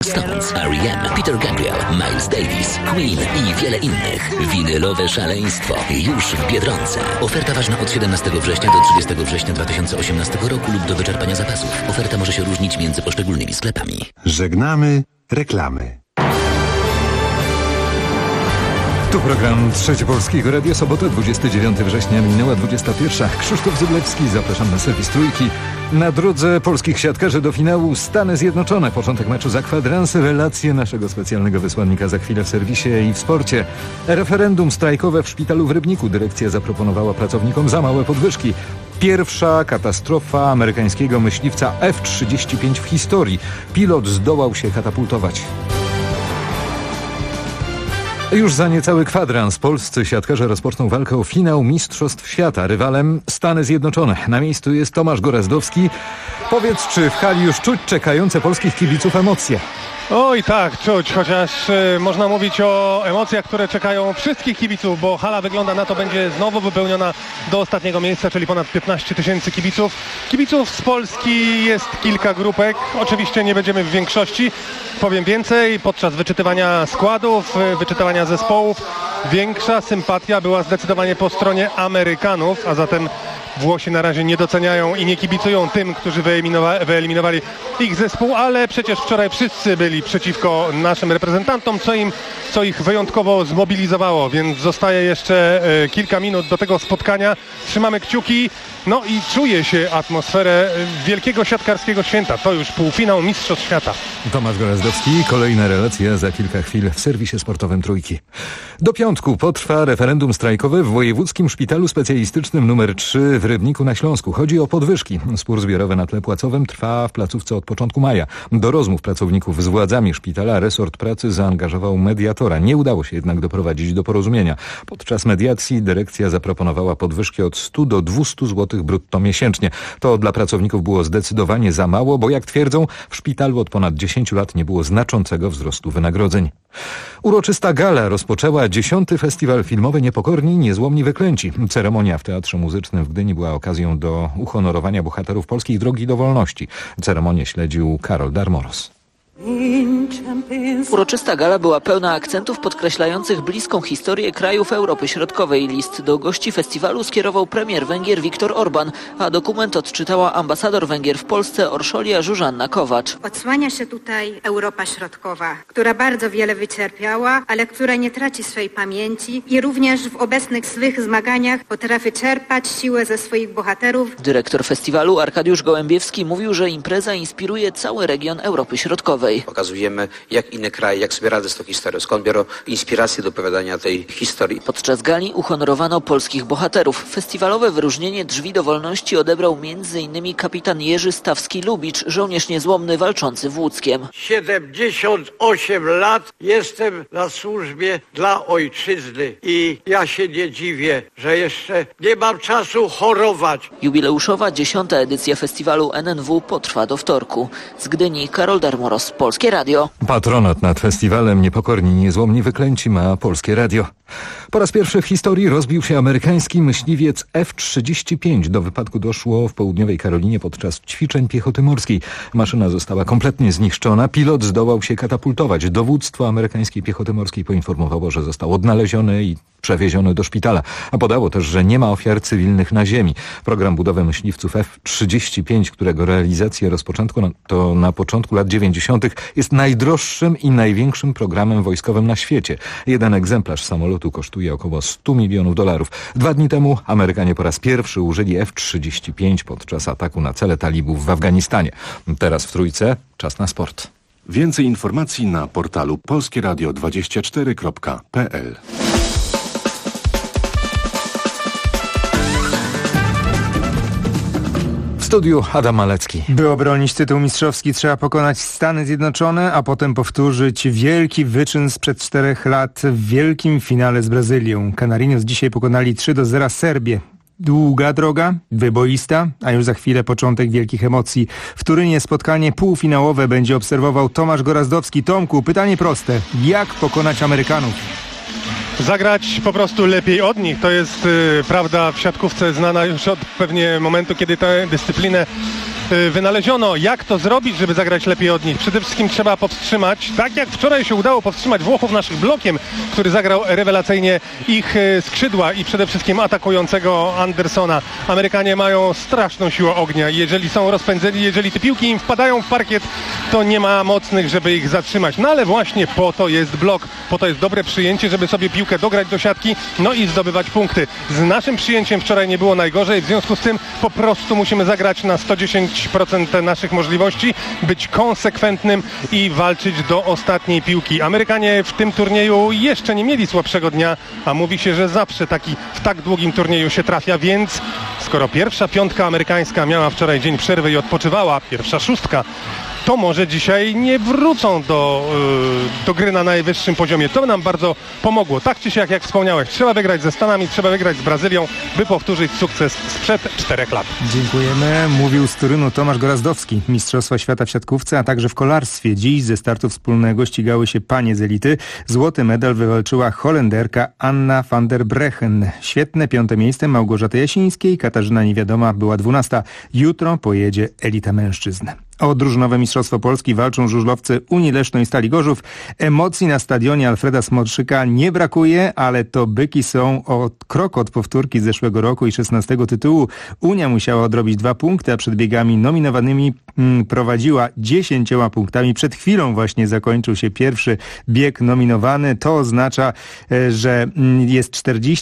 Stones, R.E.M., Peter Gabriel, Miles Davis, Queen i wiele innych. Winylowe szaleństwo już w Biedronce. Oferta ważna od 17 września do 30 września 2018 roku lub do wyczerpania zapasów. Oferta może się różnić między poszczególnymi sklepami. Żegnamy reklamy. Tu program Trzecie Polskiego Radio, sobota 29 września, minęła 21. Krzysztof Zyblewski, zapraszam na serwis Trójki. Na drodze polskich siatkarzy do finału Stany Zjednoczone. Początek meczu za kwadrans, relacje naszego specjalnego wysłannika za chwilę w serwisie i w sporcie. Referendum strajkowe w szpitalu w Rybniku. Dyrekcja zaproponowała pracownikom za małe podwyżki. Pierwsza katastrofa amerykańskiego myśliwca F-35 w historii. Pilot zdołał się katapultować. Już za niecały kwadrans polscy siatkarze rozpoczną walkę o finał Mistrzostw Świata. Rywalem Stany Zjednoczone. Na miejscu jest Tomasz Gorazdowski. Powiedz, czy w hali już czuć czekające polskich kibiców emocje? Oj tak, czuć, chociaż można mówić o emocjach, które czekają wszystkich kibiców, bo hala wygląda na to, będzie znowu wypełniona do ostatniego miejsca, czyli ponad 15 tysięcy kibiców. Kibiców z Polski jest kilka grupek, oczywiście nie będziemy w większości. Powiem więcej, podczas wyczytywania składów, wyczytywania zespołów, większa sympatia była zdecydowanie po stronie Amerykanów, a zatem Włosi na razie nie doceniają i nie kibicują tym, którzy wyeliminowali ich zespół, ale przecież wczoraj wszyscy byli przeciwko naszym reprezentantom, co ich wyjątkowo zmobilizowało, więc zostaje jeszcze kilka minut do tego spotkania. Trzymamy kciuki, no i czuje się atmosferę wielkiego siatkarskiego święta. To już półfinał Mistrzostw Świata. Tomasz Gorazdowski, kolejna relacja za kilka chwil w serwisie sportowym Trójki. Do piątku potrwa referendum strajkowe w Wojewódzkim Szpitalu Specjalistycznym nr 3 w Rybniku na Śląsku. Chodzi o podwyżki. Spór zbiorowy na tle płacowym trwa w placówce od początku maja. Do rozmów pracowników z władzami szpitala resort pracy zaangażował mediatora. Nie udało się jednak doprowadzić do porozumienia. Podczas mediacji dyrekcja zaproponowała podwyżki od 100 do 200 zł brutto miesięcznie. To dla pracowników było zdecydowanie za mało, bo jak twierdzą, w szpitalu od ponad 10 lat nie było znaczącego wzrostu wynagrodzeń. Uroczysta gala rozpoczęła 10. Festiwal filmowy Niepokorni, Niezłomni, Wyklęci. Ceremonia w Teatrze Muzycznym w Gdyni była okazją do uhonorowania bohaterów polskiej drogi do wolności. Ceremonię śledził Karol Darmoros. Uroczysta gala była pełna akcentów podkreślających bliską historię krajów Europy Środkowej. List do gości festiwalu skierował premier Węgier Viktor Orban, a dokument odczytała ambasador Węgier w Polsce Orszolia Zsuzsanna Kowacz. Odsłania się tutaj Europa Środkowa, która bardzo wiele wycierpiała, ale która nie traci swojej pamięci i również w obecnych swych zmaganiach potrafi czerpać siłę ze swoich bohaterów. Dyrektor festiwalu Arkadiusz Gołębiewski mówił, że impreza inspiruje cały region Europy Środkowej. Pokazujemy, jak inne kraje, jak sobie radzą z tą historią, skąd biorą inspirację do opowiadania tej historii. Podczas gali uhonorowano polskich bohaterów. Festiwalowe wyróżnienie Drzwi do Wolności odebrał m.in. kapitan Jerzy Stawski-Lubicz, żołnierz niezłomny walczący w Łódzkiem. 78 lat jestem na służbie dla ojczyzny i ja się nie dziwię, że jeszcze nie mam czasu chorować. Jubileuszowa 10. edycja festiwalu NNW potrwa do wtorku. Z Gdyni Karol Darmoros, Polskie Radio. Patronat nad festiwalem Niepokorni, Niezłomni, Wyklęci ma Polskie Radio. Po raz pierwszy w historii rozbił się amerykański myśliwiec F-35. Do wypadku doszło w południowej Karolinie podczas ćwiczeń piechoty morskiej. Maszyna została kompletnie zniszczona. Pilot zdołał się katapultować. Dowództwo amerykańskiej piechoty morskiej poinformowało, że został odnaleziony i przewieziony do szpitala. A podało też, że nie ma ofiar cywilnych na ziemi. Program budowy myśliwców F-35, którego realizację rozpoczęto na początku lat 90., jest najdroższym i największym programem wojskowym na świecie. Jeden egzemplarz samolotu kosztuje około $100 milionów. 2 dni temu Amerykanie po raz pierwszy użyli F-35 podczas ataku na cele talibów w Afganistanie. Teraz w Trójce czas na sport. Więcej informacji na portalu polskieradio24.pl. W studiu Adam Malecki. By obronić tytuł mistrzowski, trzeba pokonać Stany Zjednoczone, a potem powtórzyć wielki wyczyn sprzed 4 lat w wielkim finale z Brazylią. Canarinos dzisiaj pokonali 3-0 Serbię. Długa droga, wyboista, a już za chwilę początek wielkich emocji. W Turynie spotkanie półfinałowe będzie obserwował Tomasz Gorazdowski. Tomku, pytanie proste. Jak pokonać Amerykanów? Zagrać po prostu lepiej od nich. To jest prawda w siatkówce znana już od pewnie momentu, kiedy tę dyscyplinę wynaleziono, jak to zrobić, żeby zagrać lepiej od nich. Przede wszystkim trzeba powstrzymać, tak jak wczoraj się udało powstrzymać Włochów naszym blokiem, który zagrał rewelacyjnie ich skrzydła i przede wszystkim atakującego Andersona. Amerykanie mają straszną siłę ognia. Jeżeli są rozpędzeni, jeżeli te piłki im wpadają w parkiet, to nie ma mocnych, żeby ich zatrzymać. No ale właśnie po to jest blok, po to jest dobre przyjęcie, żeby sobie piłkę dograć do siatki, no i zdobywać punkty. Z naszym przyjęciem wczoraj nie było najgorzej, w związku z tym po prostu musimy zagrać na 110% naszych możliwości, być konsekwentnym i walczyć do ostatniej piłki. Amerykanie w tym turnieju jeszcze nie mieli słabszego dnia, a mówi się, że zawsze w tak długim turnieju się trafia, więc skoro pierwsza piątka amerykańska miała wczoraj dzień przerwy i odpoczywała, pierwsza szóstka, to może dzisiaj nie wrócą do gry na najwyższym poziomie. To nam bardzo pomogło. Tak czy siak, jak wspomniałeś, trzeba wygrać ze Stanami, trzeba wygrać z Brazylią, by powtórzyć sukces sprzed 4 lat. Dziękujemy. Mówił z Torunu Tomasz Gorazdowski. Mistrzostwa świata w siatkówce, a także w kolarstwie. Dziś ze startu wspólnego ścigały się panie z elity. Złoty medal wywalczyła Holenderka Anna van der Brechen. Świetne 5. miejsce Małgorzaty Jasińskiej. Katarzyna Niewiadoma była 12. Jutro pojedzie elita mężczyzn. O drużynowe Mistrzostwo Polski walczą żużlowcy Unii Leszno i Stali Gorzów. Emocji na stadionie Alfreda Smorszyka nie brakuje, ale to byki są o krok od powtórki z zeszłego roku i 16 tytułu. Unia musiała odrobić 2 punkty, a przed biegami nominowanymi prowadziła 10 punktami. Przed chwilą właśnie zakończył się pierwszy bieg nominowany. To oznacza, że jest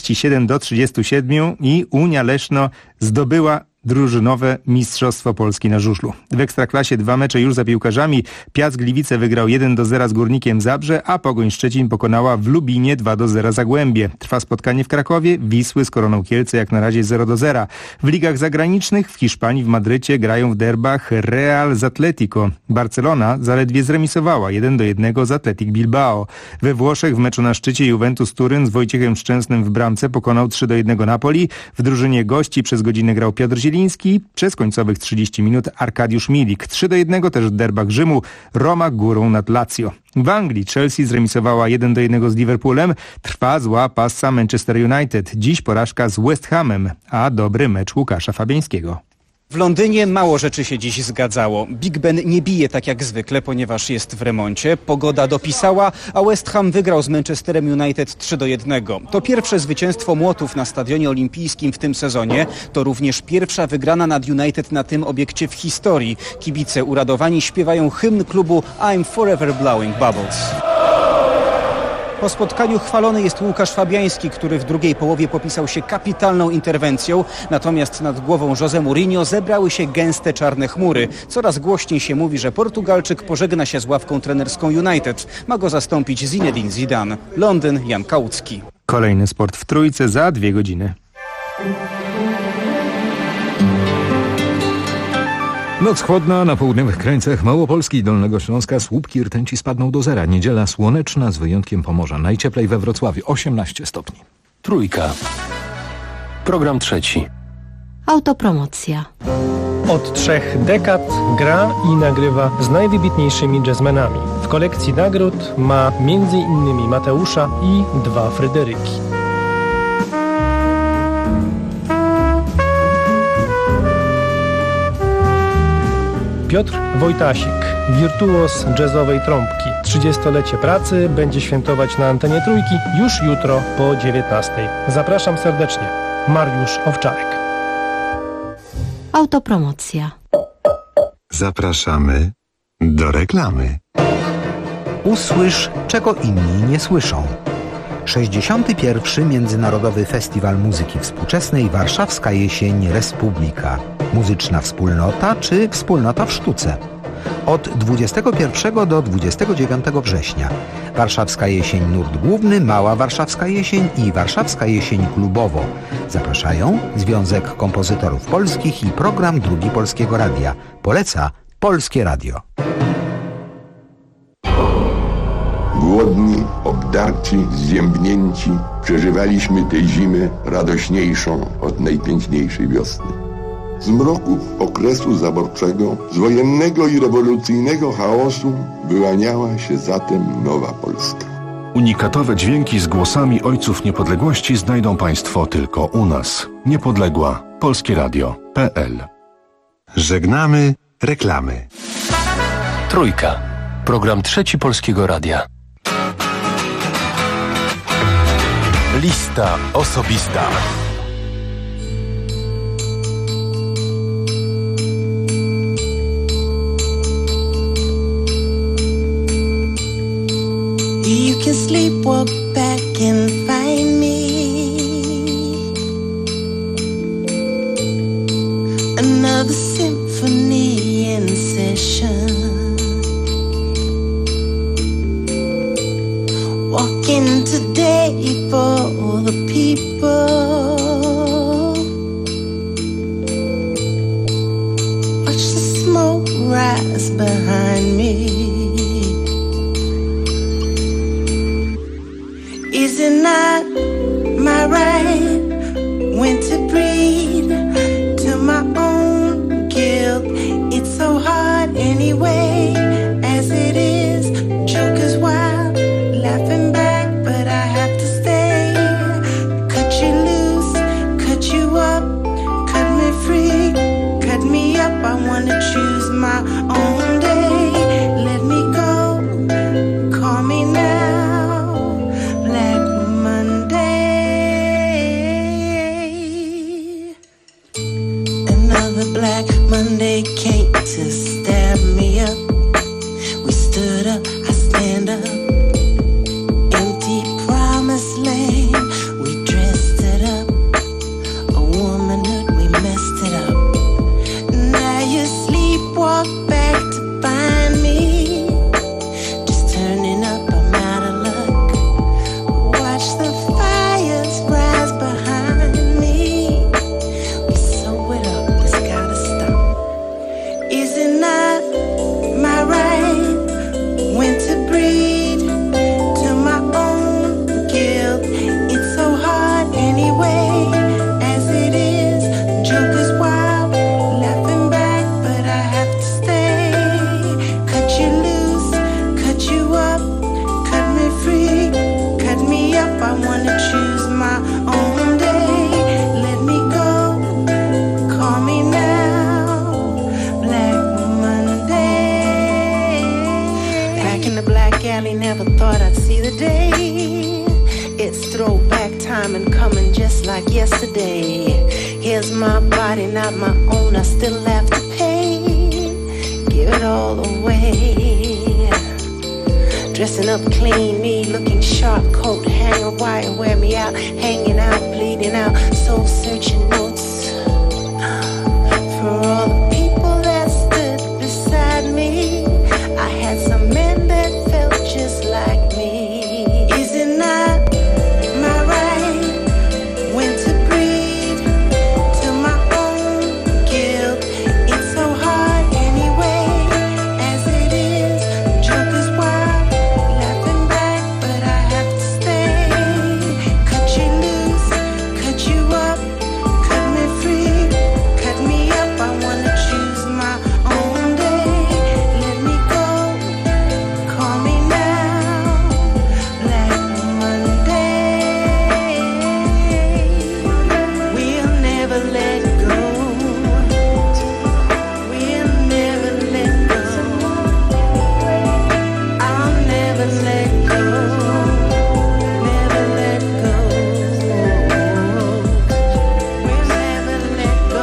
47-37 i Unia Leszno zdobyła drużynowe Mistrzostwo Polski na żużlu. W Ekstraklasie 2 mecze już za piłkarzami. Piast Gliwice wygrał 1-0 z Górnikiem Zabrze, a Pogoń Szczecin pokonała w Lubinie 2-0 Zagłębie. Trwa spotkanie w Krakowie, Wisły z Koroną Kielce jak na razie 0-0. W ligach zagranicznych w Hiszpanii, w Madrycie grają w derbach Real z Atletico. Barcelona zaledwie zremisowała 1-1 z Athletic Bilbao. We Włoszech w meczu na szczycie Juventus Turyn z Wojciechem Szczęsnym w bramce pokonał 3-1 Napoli. W drużynie gości przez godzinę grał Piotr Zieliński, przez końcowych 30 minut Arkadiusz Milik. 3-1 też w derbach Rzymu, Roma górą nad Lazio. W Anglii Chelsea zremisowała 1-1 z Liverpoolem. Trwa zła passa Manchester United. Dziś porażka z West Hamem, a dobry mecz Łukasza Fabiańskiego. W Londynie mało rzeczy się dziś zgadzało. Big Ben nie bije tak jak zwykle, ponieważ jest w remoncie. Pogoda dopisała, a West Ham wygrał z Manchesterem United 3-1. To pierwsze zwycięstwo Młotów na Stadionie Olimpijskim w tym sezonie. To również pierwsza wygrana nad United na tym obiekcie w historii. Kibice uradowani śpiewają hymn klubu I'm Forever Blowing Bubbles. Po spotkaniu chwalony jest Łukasz Fabiański, który w drugiej połowie popisał się kapitalną interwencją. Natomiast nad głową José Mourinho zebrały się gęste czarne chmury. Coraz głośniej się mówi, że Portugalczyk pożegna się z ławką trenerską United. Ma go zastąpić Zinedine Zidane. Londyn, Jan Kałucki. Kolejny sport w Trójce za 2 godziny. Noc chłodna na południowych krańcach Małopolski i Dolnego Śląska. Słupki rtęci spadną do 0. Niedziela słoneczna z wyjątkiem Pomorza. Najcieplej we Wrocławiu 18 stopni. Trójka. Program trzeci. Autopromocja. Od 3 dekad gra i nagrywa z najwybitniejszymi jazzmenami. W kolekcji nagród ma m.in. Mateusza i 2 Fryderyki. Piotr Wojtasik, wirtuoz jazzowej trąbki. 30-lecie pracy będzie świętować na antenie Trójki już jutro po 19:00. Zapraszam serdecznie. Mariusz Owczarek. Autopromocja. Zapraszamy do reklamy. Usłysz, czego inni nie słyszą. 61. Międzynarodowy Festiwal Muzyki Współczesnej Warszawska Jesień Republika. Muzyczna wspólnota czy wspólnota w sztuce. Od 21 do 29 września. Warszawska Jesień Nurt Główny, Mała Warszawska Jesień i Warszawska Jesień Klubowo. Zapraszają Związek Kompozytorów Polskich i Program Drugi Polskiego Radia. Poleca Polskie Radio. Głodni, obdarci, zziębnięci, przeżywaliśmy tę zimę radośniejszą od najpiękniejszej wiosny. Z mroków okresu zaborczego, z wojennego i rewolucyjnego chaosu wyłaniała się zatem nowa Polska. Unikatowe dźwięki z głosami ojców niepodległości znajdą Państwo tylko u nas. Niepodległa. Polskieradio.pl Żegnamy reklamy. Trójka. Program Trzeci Polskiego Radia. Lista osobista. You can sleepwalk back and find me. Another symphony in session. Walking today for all the people. Watch the smoke rise behind me. Is it not my right when to breathe to my own guilt? It's so hard anyway, as it is. Joker's wild, laughing back, but I have to stay. Cut you loose, cut you up, cut me free, cut me up. I wanna choose my own day. Let me go, call me now. Black Monday. Another Black Monday came to stab me up. We stood up, I stand up. Empty promised land, we dressed it up. A womanhood, we messed it up. Now you sleepwalk back to find me. Just turning up, I'm out of luck. Watch the fires rise behind me. We sew it up, it's gotta stop. Is it not my right when to breathe to my own guilt? It's so hard anyway, as it is. Joker's wild, laughing back, but I have to stay. Cut you loose, cut you up, cut me free, cut me up. I wanna choose my own day. Let me go, call me now. Black Monday. Back in the black alley, never thought I'd see the day. It's throwback time and coming just like yesterday. Here's my body, not my own, I still have to pay. Give it all away. Dressing up clean, me looking sharp, coat, hanger, wire, wear me out, hanging out, bleeding out, soul searching notes. For all the people that stood beside me, I had some men that felt just like me. Is it not my right when to breathe to my own guilt? It's so hard anyway, as it is. Joker's wild, laughing back, but I have to stay. Cut you loose, cut you up, cut me free, cut me up. I wanna choose my own day. Let me go, call me now. Black Monday. We'll never let go. We'll never let go. I'll never let go. Never let go. We'll never let go.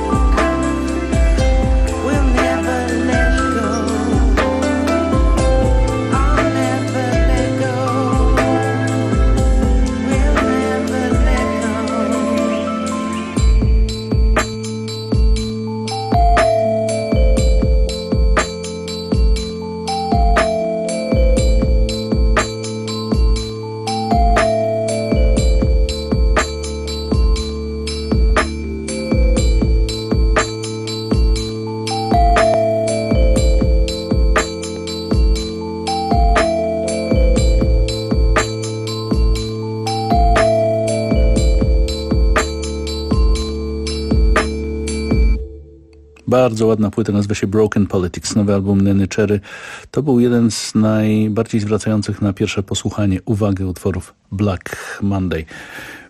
We'll never let go. I'll never let go. We'll never let go. Bardzo ładna płyta, nazywa się Broken Politics, nowy album Nenny Cherry. To był jeden z najbardziej zwracających na pierwsze posłuchanie uwagę utworów Black Monday.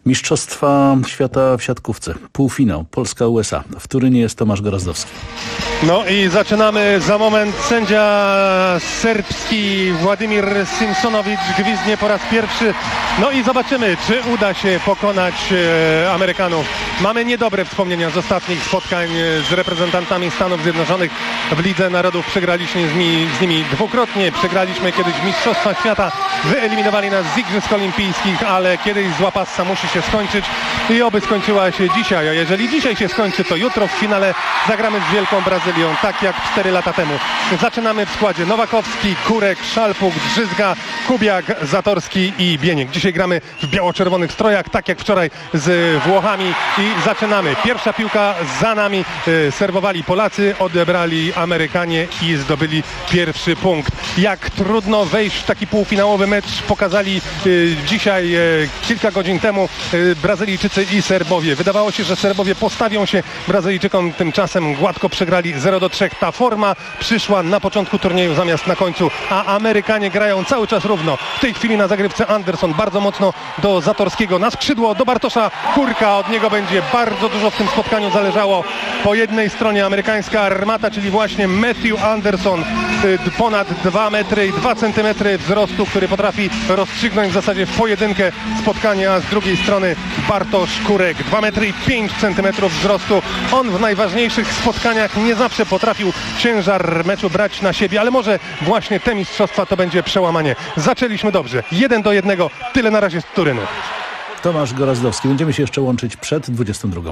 Mistrzostwa świata w siatkówce. Półfinał Polska-USA. W Turynie jest Tomasz Gorazdowski. No i zaczynamy za moment. Sędzia serbski Władimir Simsonowicz gwizdnie po raz pierwszy. No i zobaczymy, czy uda się pokonać Amerykanów. Mamy niedobre wspomnienia z ostatnich spotkań z reprezentantami Stanów Zjednoczonych w Lidze Narodów. Przegraliśmy z nimi dwukrotnie. Przegraliśmy kiedyś w Mistrzostwach Świata. Wyeliminowali nas z Igrzysk Olimpijskich, ale kiedyś zła passa musi się skończyć i oby skończyła się dzisiaj. A jeżeli dzisiaj się skończy, to jutro w finale zagramy z Wielką Brazylią, tak jak 4 lata temu. Zaczynamy w składzie Nowakowski, Kurek, Szalpuk, Drzyzga, Kubiak, Zatorski i Bieniek. Dzisiaj gramy w biało-czerwonych strojach, tak jak wczoraj z Włochami i zaczynamy. Pierwsza piłka za nami. Serwowali Polacy, odebrali Amerykanie i zdobyli pierwszy punkt. Jak trudno wejść w taki półfinałowy mecz pokazali dzisiaj, kilka godzin temu Brazylijczycy i Serbowie. Wydawało się, że Serbowie postawią się Brazylijczykom, tymczasem gładko przegrali 0-3. Ta forma przyszła na początku turnieju zamiast na końcu, a Amerykanie grają cały czas równo. W tej chwili na zagrywce Anderson bardzo mocno do Zatorskiego, na skrzydło do Bartosza Kurka. Od niego będzie bardzo dużo w tym spotkaniu zależało. Po jednej stronie amerykańska armata, czyli właśnie Matthew Anderson, ponad 2 metry i 2 centymetry wzrostu, który potrafi rozstrzygnąć w zasadzie w pojedynkę spotkania, a z drugiej strony Bartosz Kurek, 2 metry i 5 centymetrów wzrostu. On w najważniejszych spotkaniach nie zawsze potrafił ciężar meczu brać na siebie, ale może właśnie te mistrzostwa to będzie przełamanie. Zaczęliśmy dobrze, 1-1, tyle na razie z Turynu. Tomasz Gorazdowski. Będziemy się jeszcze łączyć przed 22.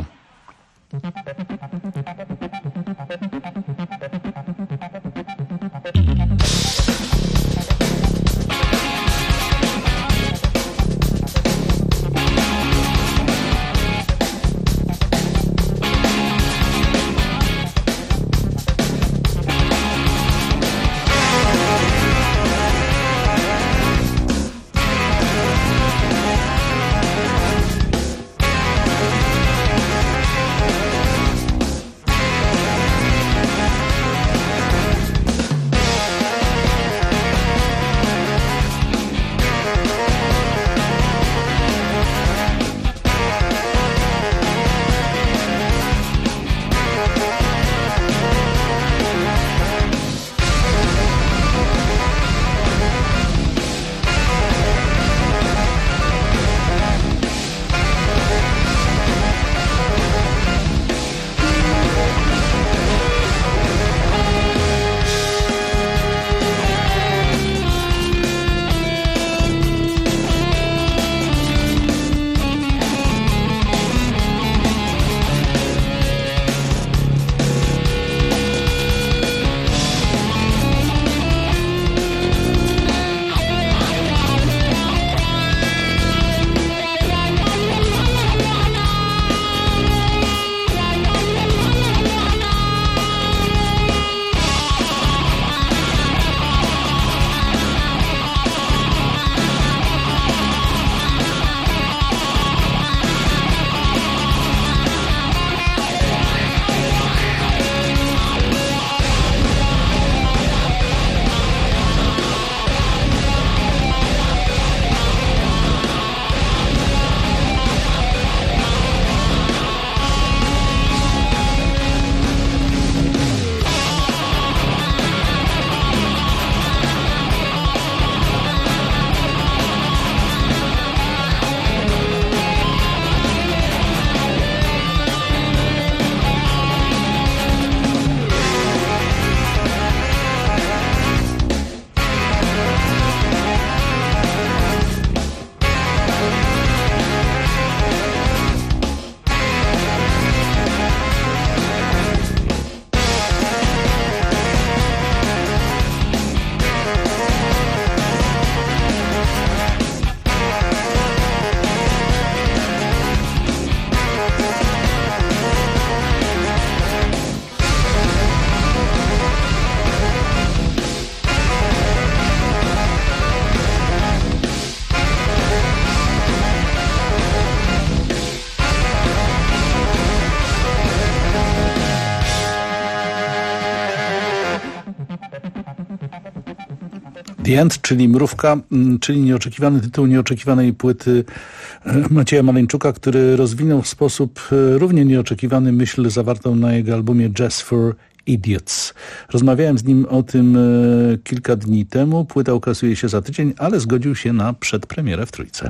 The End, czyli Mrówka, czyli nieoczekiwany tytuł nieoczekiwanej płyty Macieja Maleńczuka, który rozwinął w sposób równie nieoczekiwany myśl zawartą na jego albumie Jazz for Idiots. Rozmawiałem z nim o tym kilka dni temu. Płyta ukazuje się za tydzień, ale zgodził się na przedpremierę w Trójce.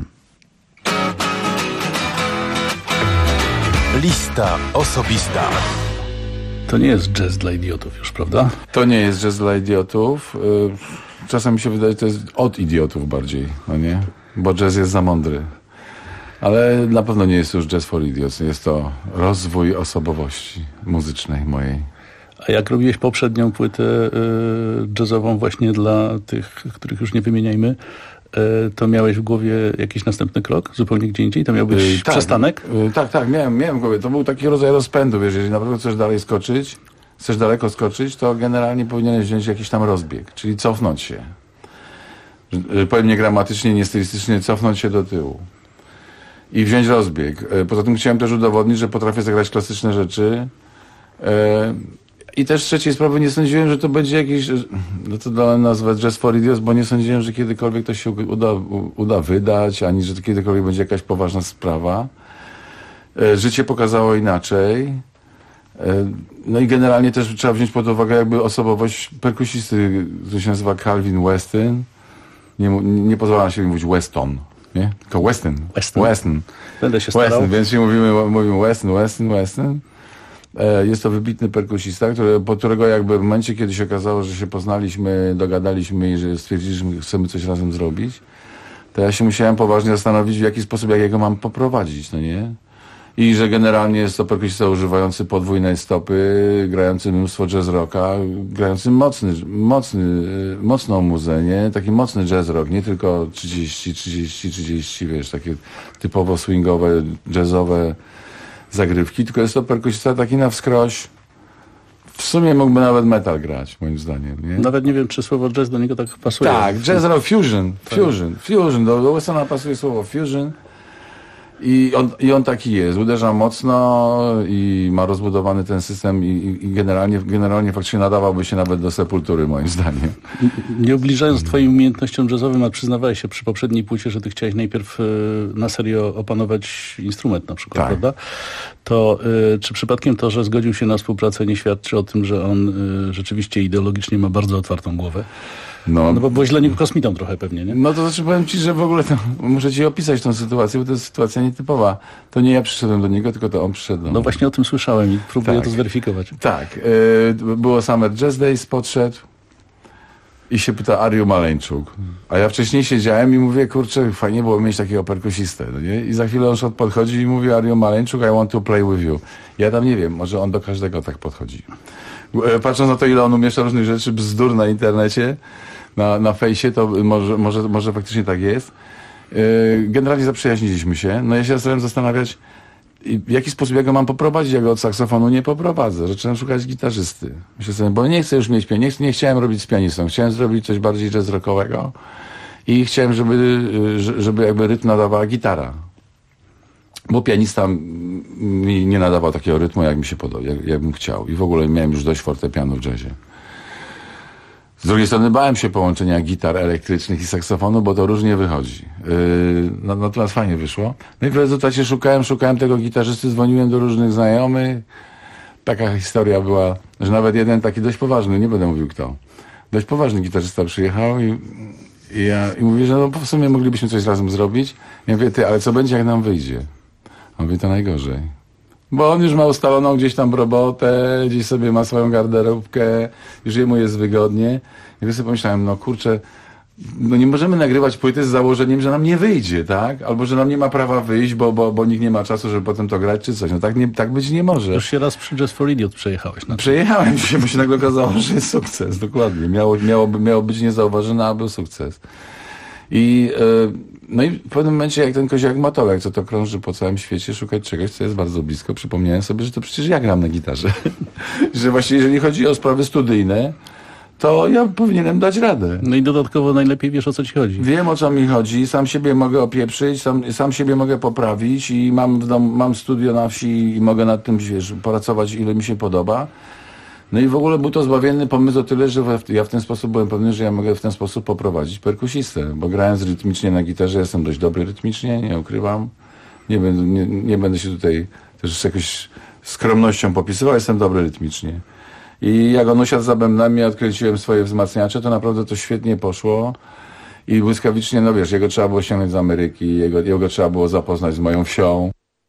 Lista osobista. To nie jest jazz dla idiotów już, prawda? To nie jest jazz dla idiotów. Czasem mi się wydaje, że to jest od idiotów bardziej, no nie? Bo jazz jest za mądry. Ale na pewno nie jest już jazz for idiots. Jest to rozwój osobowości muzycznej mojej. A jak robiłeś poprzednią płytę jazzową właśnie dla tych, których już nie wymieniajmy, to miałeś w głowie jakiś następny krok? Zupełnie gdzie indziej? To miał być przystanek? Tak, miałem w głowie. To był taki rodzaj rozpędu, wiesz, jeżeli naprawdę chcesz daleko skoczyć, to generalnie powinieneś wziąć jakiś tam rozbieg, czyli cofnąć się. Powiem nie gramatycznie, nie stylistycznie, cofnąć się do tyłu. I wziąć rozbieg. Poza tym chciałem też udowodnić, że potrafię zagrać klasyczne rzeczy. I też z trzeciej sprawy nie sądziłem, że to będzie jakiś, no to dałem nazwę Jazz for Idiots, bo nie sądziłem, że kiedykolwiek to się uda wydać, ani że to kiedykolwiek będzie jakaś poważna sprawa. Życie pokazało inaczej. No i generalnie też trzeba wziąć pod uwagę jakby osobowość perkusisty, który się nazywa Calvin Weston. Nie pozwalam się mówić Weston, nie? Tylko Weston. Będę się starał. Weston, więc mówimy Weston. Jest to wybitny perkusista, po którego jakby w momencie, kiedy się okazało, że się poznaliśmy, dogadaliśmy i że stwierdziliśmy, że chcemy coś razem zrobić, to ja się musiałem poważnie zastanowić, w jaki sposób, jak jego mam poprowadzić, no nie? I że generalnie jest to perkusista używający podwójnej stopy, grający mnóstwo jazz rocka, grający mocną muzę, nie? Taki mocny jazz rock, nie tylko 30, wiesz, takie typowo swingowe, jazzowe zagrywki, tylko jest to perkusista taki na wskroś. W sumie mógłby nawet metal grać, moim zdaniem. Nie? Nawet nie wiem, czy słowo jazz do niego tak pasuje. Tak, jazz rock, fusion. Do Westona pasuje słowo fusion. I on taki jest. Uderza mocno i ma rozbudowany ten system i generalnie faktycznie nadawałby się nawet do Sepultury, moim zdaniem. Nie ubliżając twoim umiejętnościom jazzowym, a przyznawałeś się przy poprzedniej płycie, że ty chciałeś najpierw na serio opanować instrument na przykład, tak. Prawda? To czy przypadkiem to, że zgodził się na współpracę, nie świadczy o tym, że on rzeczywiście ideologicznie ma bardzo otwartą głowę? No bo byłeś dla niego kosmitą trochę pewnie, nie? No to znaczy powiem ci, że w ogóle muszę ci opisać tą sytuację, bo to jest sytuacja nietypowa. To nie ja przyszedłem do niego, tylko to on przyszedł do mnie. No właśnie o tym słyszałem i próbuję to zweryfikować. Tak. Było Summer Jazz Days, podszedł i się pyta, are you Maleńczuk? A ja wcześniej siedziałem i mówię, kurczę, fajnie było mieć takiego perkusistę, no nie? I za chwilę on podchodzi i mówi, are you Maleńczuk? I want to play with you. Ja tam nie wiem, może on do każdego tak podchodzi. Patrząc na to, ile on umieszcza różnych rzeczy, bzdur na internecie, na fejsie, to może faktycznie tak jest. Generalnie zaprzyjaźniliśmy się. No ja się zacząłem zastanawiać, w jaki sposób ja go mam poprowadzić. Ja go od saksofonu nie poprowadzę. Zacząłem szukać gitarzysty. Myślę sobie, bo nie chcę już mieć pianistę. Nie chciałem robić z pianistą. Chciałem zrobić coś bardziej jazz rockowego i chciałem, żeby jakby rytm nadawała gitara. Bo pianista mi nie nadawał takiego rytmu, jak mi się podoba, jak bym chciał. I w ogóle miałem już dość fortepianu w jazzie. Z drugiej strony bałem się połączenia gitar elektrycznych i saksofonu, bo to różnie wychodzi. Natomiast fajnie wyszło. No i w rezultacie szukałem tego gitarzysty, dzwoniłem do różnych znajomych. Taka historia była, że nawet jeden taki dość poważny, nie będę mówił kto, dość poważny gitarzysta przyjechał i mówię, że no w sumie moglibyśmy coś razem zrobić. Ja mówię, ty, ale co będzie, jak nam wyjdzie? On mówi, to najgorzej. Bo on już ma ustaloną gdzieś tam robotę, gdzieś sobie ma swoją garderobkę, już jemu jest wygodnie. I ja sobie pomyślałem, no kurczę, no nie możemy nagrywać płyty z założeniem, że nam nie wyjdzie, tak? Albo że nam nie ma prawa wyjść, bo nikt nie ma czasu, żeby potem to grać, czy coś. No tak być nie może. Już się raz przy Jazz for Idiots przejechałeś. Przejechałem się, bo się nagle okazało, że jest sukces, dokładnie. Miało być niezauważone, a był sukces. No i w pewnym momencie, jak ten koziołek Matołek, co to krąży po całym świecie, szukać czegoś, co jest bardzo blisko, przypomniałem sobie, że to przecież ja gram na gitarze. Że właśnie jeżeli chodzi o sprawy studyjne, to ja powinienem dać radę. No i dodatkowo najlepiej wiesz, o co ci chodzi. Wiem, o co mi chodzi, sam siebie mogę opieprzyć, sam siebie mogę poprawić i mam w domu, mam studio na wsi i mogę nad tym, wiesz, pracować, ile mi się podoba. No i w ogóle był to zbawienny pomysł o tyle, że ja w ten sposób byłem pewny, że ja mogę w ten sposób poprowadzić perkusistę, bo grając rytmicznie na gitarze jestem dość dobry rytmicznie, nie ukrywam. Nie będę się tutaj też z jakąś skromnością popisywał, jestem dobry rytmicznie. I jak on usiadł za bębnami, ja odkręciłem swoje wzmacniacze, to naprawdę to świetnie poszło. I błyskawicznie, no wiesz, jego trzeba było ściągnąć z Ameryki, jego trzeba było zapoznać z moją wsią.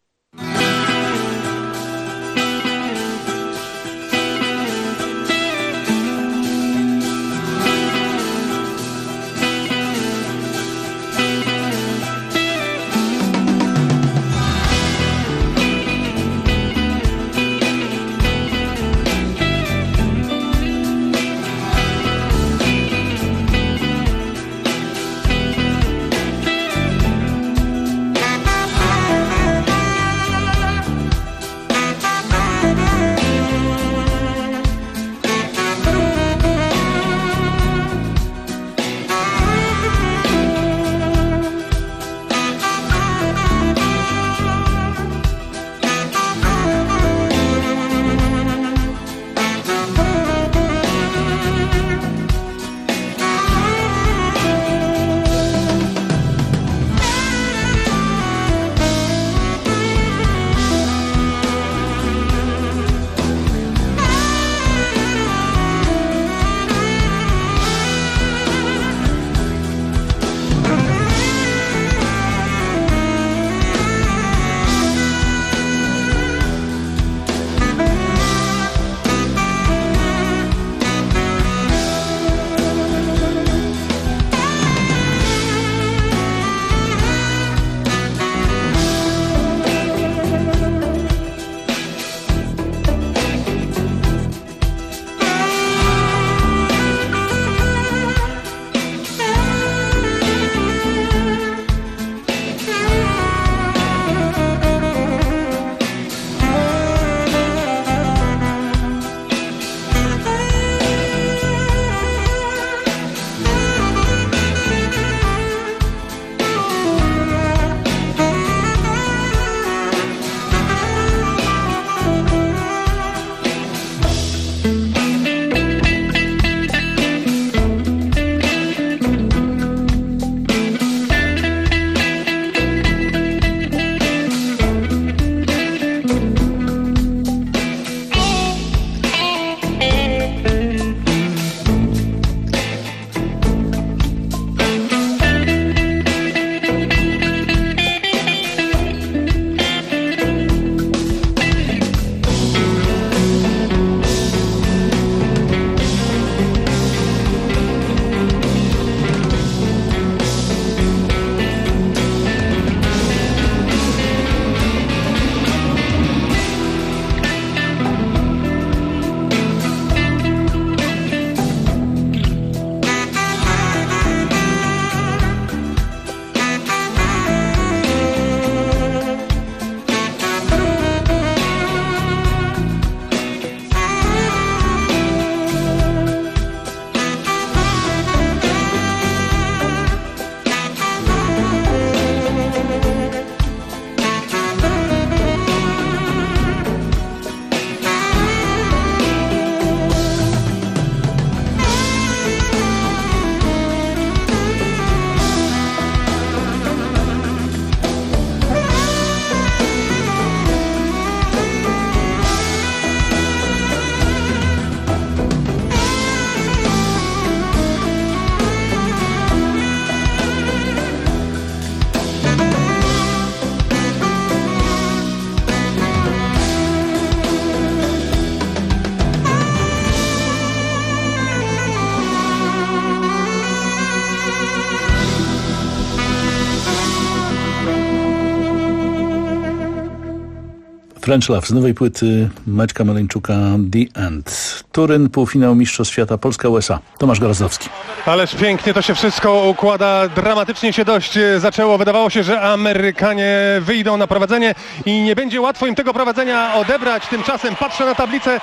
French Love z nowej płyty Maćka Maleńczuka The End. Turyn, półfinał Mistrzostw Świata, Polska-USA. Tomasz Gorozdowski. Ależ pięknie to się wszystko układa, dramatycznie się dość zaczęło. Wydawało się, że Amerykanie wyjdą na prowadzenie i nie będzie łatwo im tego prowadzenia odebrać. Tymczasem patrzę na tablicę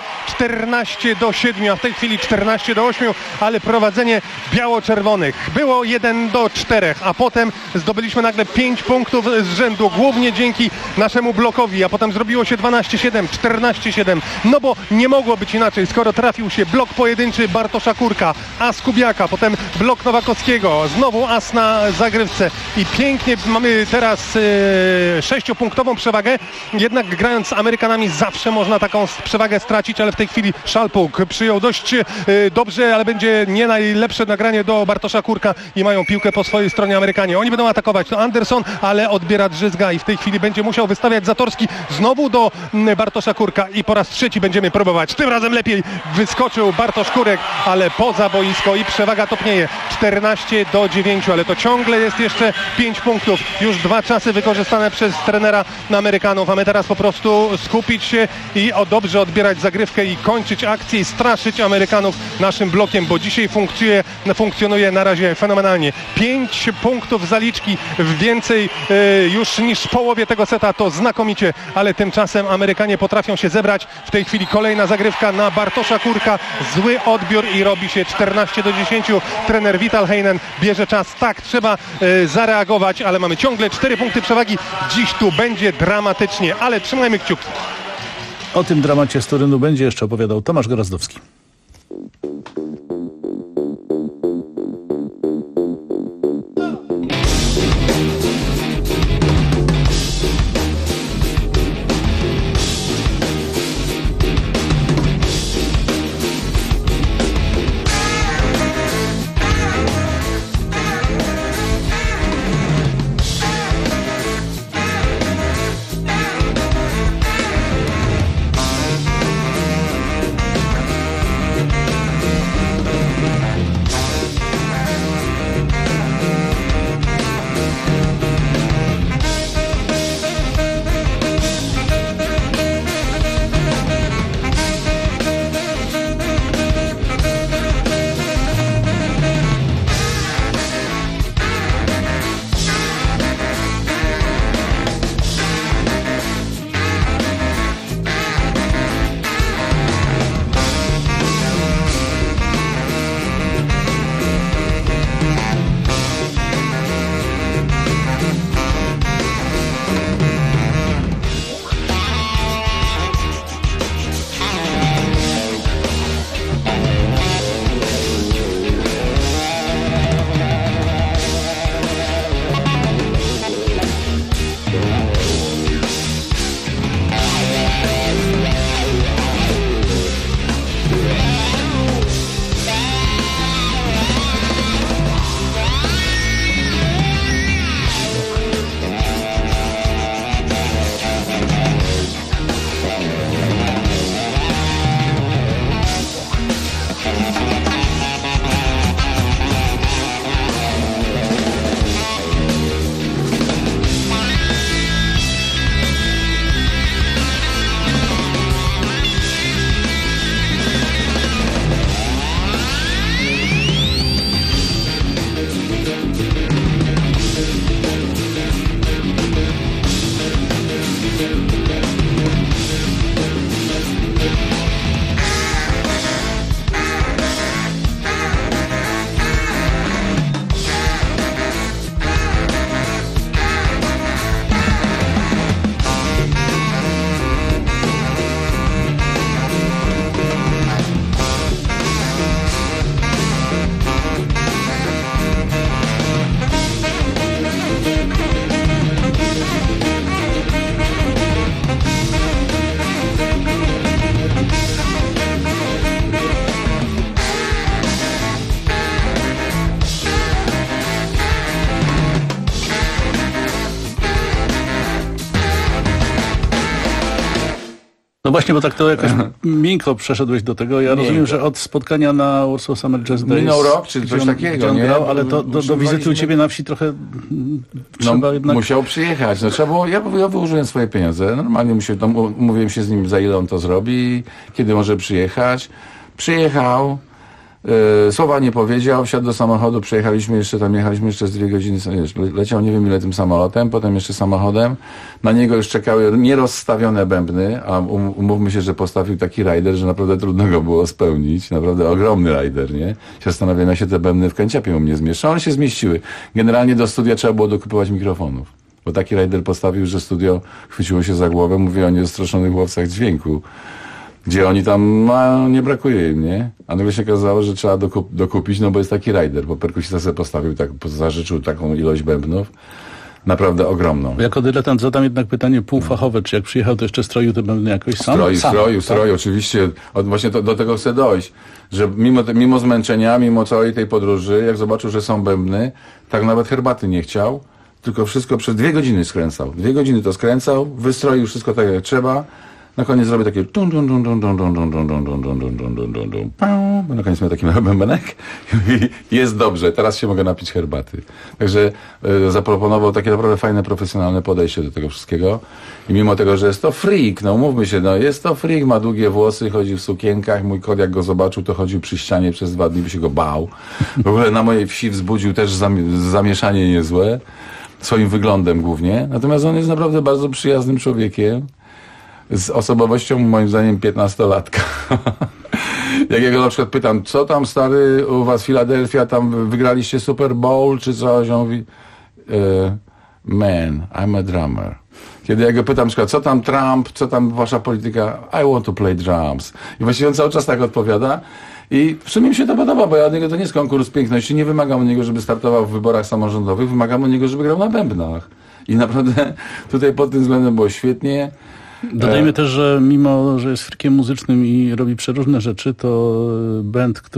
14-7, a w tej chwili 14-8, ale prowadzenie biało-czerwonych. Było 1-4, a potem zdobyliśmy nagle 5 punktów z rzędu, głównie dzięki naszemu blokowi, a potem zrobiło się się 12-7, 14-7, no bo nie mogło być inaczej, skoro trafił się blok pojedynczy Bartosza Kurka, as Kubiaka, potem blok Nowakowskiego, znowu as na zagrywce i pięknie mamy teraz 6-punktową przewagę, jednak grając z Amerykanami zawsze można taką przewagę stracić, ale w tej chwili Szalpuk przyjął dość dobrze, ale będzie nie najlepsze nagranie do Bartosza Kurka i mają piłkę po swojej stronie Amerykanie. Oni będą atakować, to Anderson, ale odbiera Drzyzga i w tej chwili będzie musiał wystawiać Zatorski znowu do Bartosza Kurka i po raz trzeci będziemy próbować. Tym razem lepiej wyskoczył Bartosz Kurek, ale poza boisko i przewaga topnieje 14-9, ale to ciągle jest jeszcze 5 punktów. Już 2 czasy wykorzystane przez trenera Amerykanów, a my teraz po prostu skupić się i dobrze odbierać zagrywkę i kończyć akcję i straszyć Amerykanów naszym blokiem, bo dzisiaj funkcjonuje na razie fenomenalnie. 5 punktów zaliczki więcej już niż w połowie tego seta, to znakomicie, ale tymczasem Amerykanie potrafią się zebrać. W tej chwili kolejna zagrywka na Bartosza Kurka, zły odbiór i robi się 14-10. Trener Vital Heinen bierze czas, tak, trzeba zareagować, ale mamy ciągle 4 punkty przewagi. Dziś tu będzie dramatycznie, ale trzymajmy kciuki. O tym dramacie z Torynu będzie jeszcze opowiadał Tomasz Gorazdowski. No właśnie, bo tak to jakoś miękko przeszedłś do tego. Ja rozumiem, że od spotkania na Warsaw Summer Jazz Days... Minął rok, czy coś takiego, nie? Grał, ale do wizyty u ciebie na wsi trochę trzeba jednak... Musiał przyjechać. No, trzeba było, ja wyłożyłem swoje pieniądze. Normalnie umówiłem się z nim, za ile on to zrobi, kiedy może przyjechać. Przyjechał. Słowa nie powiedział, wsiadł do samochodu, jechaliśmy jeszcze z 2 godziny, leciał nie wiem ile tym samolotem, potem jeszcze samochodem, na niego już czekały nierozstawione bębny, a umówmy się, że postawił taki rider, że naprawdę trudno go było spełnić, naprawdę ogromny rider, nie? Się zastanawiam, jak się te bębny w kanciapie u mnie zmieszczą, one się zmieściły. Generalnie do studia trzeba było dokupować mikrofonów. Bo taki rider postawił, że studio chwyciło się za głowę, mówi o niestroszonych łowcach dźwięku. Gdzie oni tam, nie brakuje im, nie? A nagle się okazało, że trzeba dokupić, no bo jest taki rider, bo perkusista sobie postawił, zażyczył taką ilość bębnów, naprawdę ogromną. Jako dyletant zadam jednak pytanie półfachowe, czy jak przyjechał, to jeszcze stroił te bębny jakoś sam? Stroił, oczywiście. Właśnie do tego chcę dojść, że mimo zmęczenia, mimo całej tej podróży, jak zobaczył, że są bębny, tak nawet herbaty nie chciał, tylko wszystko przez 2 godziny skręcał. 2 godziny to skręcał, wystroił wszystko tak jak trzeba. Na koniec zrobię takie bo na koniec miał taki mały bębenek i jest dobrze, teraz się mogę napić herbaty. Także zaproponował takie naprawdę fajne, profesjonalne podejście do tego wszystkiego i mimo tego, że jest to freak, no mówmy się, no jest to freak, ma długie włosy, chodzi w sukienkach, mój kot jak go zobaczył, to chodził przy ścianie przez 2 dni, by się go bał. W ogóle na mojej wsi wzbudził też zamieszanie niezłe, swoim wyglądem głównie, natomiast on jest naprawdę bardzo przyjaznym człowiekiem. Z osobowością, moim zdaniem, 15-latka. Jak ja go na przykład pytam, co tam stary u was Filadelfia, tam wygraliście Super Bowl, czy coś? On mówi, man, I'm a drummer. Kiedy ja go pytam, na przykład, co tam Trump, co tam wasza polityka, I want to play drums. I właściwie on cały czas tak odpowiada. I w sumie mi się to podoba, bo ja od niego to nie jest konkurs piękności, nie wymagam od niego, żeby startował w wyborach samorządowych, wymagam od niego, żeby grał na bębnach. I naprawdę tutaj pod tym względem było świetnie. Dodajmy też, że mimo, że jest freakiem muzycznym i robi przeróżne rzeczy, to band, w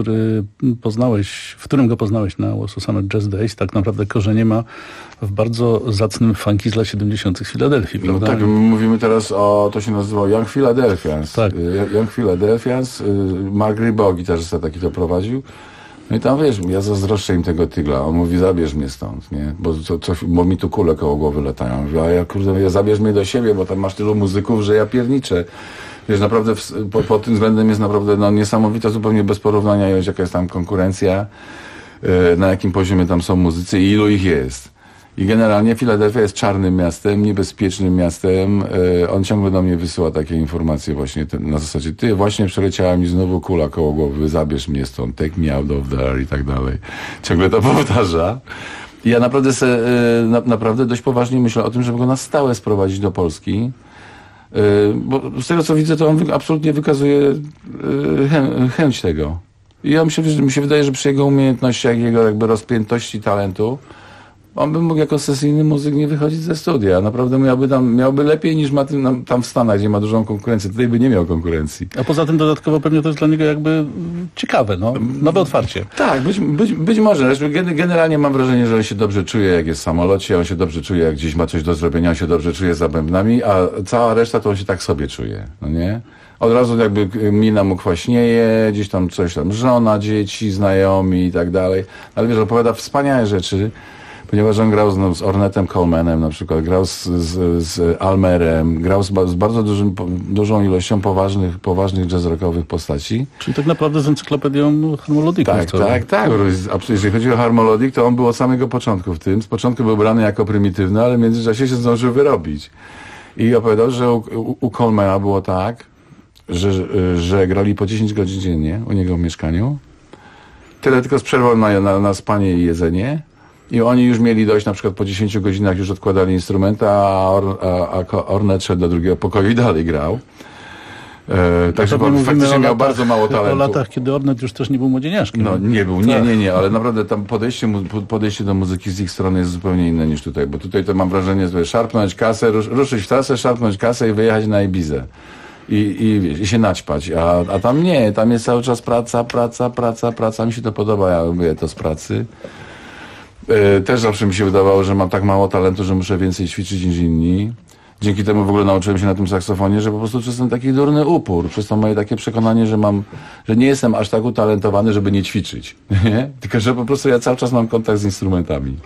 którym go poznałeś na Warsaw Summer Jazz Days, tak naprawdę korzenie ma w bardzo zacnym funky z lat 70. w Filadelfii, prawda? No tak, mówimy teraz to się nazywało Young Philadelphians. Tak. Young Philadelphians, Mark Ribot, gitarzysta taki to prowadził. No i tam wiesz, ja zazdroszczę im tego tygla. On mówi, zabierz mnie stąd, nie? Bo mi tu kule koło głowy latają. Mówi, a ja kurde, zabierz mnie do siebie, bo tam masz tylu muzyków, że ja pierniczę. Wiesz, naprawdę pod tym względem jest naprawdę niesamowita, zupełnie bez porównania ilość, jaka jest tam konkurencja, na jakim poziomie tam są muzycy i ilu ich jest. I generalnie Filadelfia jest czarnym miastem, niebezpiecznym miastem. On ciągle do mnie wysyła takie informacje właśnie na zasadzie, ty, właśnie przeleciała mi znowu kula koło głowy, zabierz mnie stąd, take me out of there i tak dalej. Ciągle to powtarza. I ja naprawdę naprawdę dość poważnie myślę o tym, żeby go na stałe sprowadzić do Polski. Bo z tego co widzę, to on absolutnie wykazuje chęć tego. I ja mi się wydaje, że przy jego umiejętnościach, jego jakby rozpiętości talentu, on by mógł jako sesyjny muzyk nie wychodzić ze studia. Naprawdę miałby lepiej niż ma tam w Stanach, gdzie ma dużą konkurencję. Tutaj by nie miał konkurencji. A poza tym dodatkowo pewnie to jest dla niego jakby ciekawe, nowe otwarcie. Tak, być może. Generalnie mam wrażenie, że on się dobrze czuje, jak jest w samolocie, on się dobrze czuje, jak gdzieś ma coś do zrobienia, on się dobrze czuje za bębnami, a cała reszta to on się tak sobie czuje, no nie? Od razu jakby mina mu kwaśnieje, gdzieś tam coś tam, żona, dzieci, znajomi i tak dalej. Ale wiesz, opowiada wspaniałe rzeczy, ponieważ on grał z Ornetem Colemanem na przykład, grał z Almerem, grał z bardzo dużą ilością poważnych jazz rockowych postaci. Czyli tak naprawdę z encyklopedią harmolodików. Tak. Jeżeli chodzi o harmolodik, to on był od samego początku w tym. Z początku był brany jako prymitywny, ale w międzyczasie się zdążył wyrobić. I opowiadał, że u Colmana było tak, że grali po 10 godzin dziennie u niego w mieszkaniu. Tyle tylko z przerwą na spanie i jedzenie. I oni już mieli dość, na przykład po 10 godzinach już odkładali instrumenta, a Ornet szedł do drugiego pokoju i dalej grał. Także faktycznie miał bardzo mało talentu. O latach, kiedy Ornet już też nie był młodzieniaszkiem. No nie był, nie, ale naprawdę tam podejście do muzyki z ich strony jest zupełnie inne niż tutaj, bo tutaj to mam wrażenie, że szarpnąć kasę, ruszyć w trasę, szarpnąć kasę i wyjechać na Ibizę. I się naćpać, a tam nie, tam jest cały czas praca, mi się to podoba, ja lubię to z pracy. Też zawsze mi się wydawało, że mam tak mało talentu, że muszę więcej ćwiczyć niż inni. Dzięki temu w ogóle nauczyłem się na tym saksofonie, że po prostu przez ten taki durny upór, przez to moje takie przekonanie, że nie jestem aż tak utalentowany, żeby nie ćwiczyć. Nie? Tylko że po prostu ja cały czas mam kontakt z instrumentami.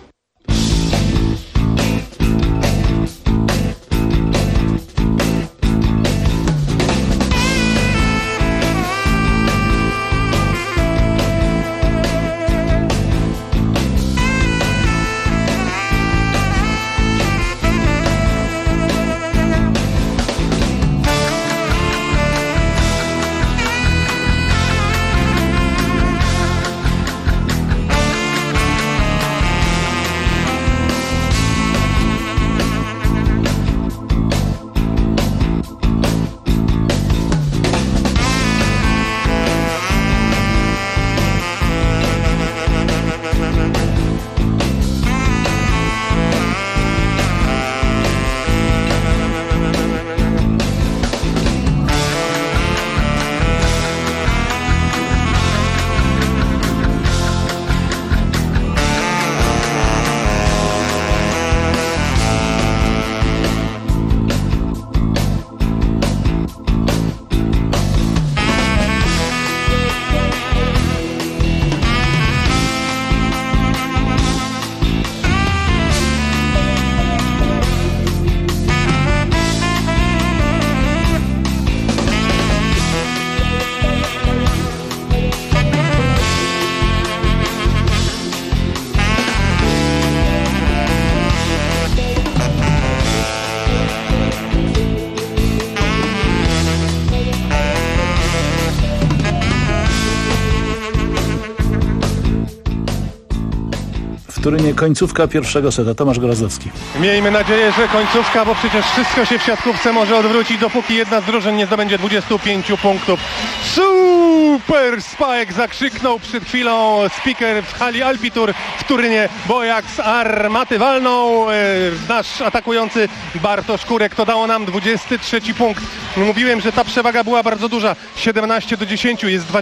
Turynie końcówka pierwszego seta. Tomasz Gorazdowski. Miejmy nadzieję, że końcówka, bo przecież wszystko się w siatkówce może odwrócić, dopóki jedna z drużyn nie zdobędzie 25 punktów. Super Spike zakrzyknął przed chwilą speaker w hali Alpitur w Turynie, bo jak z armaty walnął nasz atakujący Bartosz Kurek. To dało nam 23 punkt. Mówiłem, że ta przewaga była bardzo duża. 17-10, jest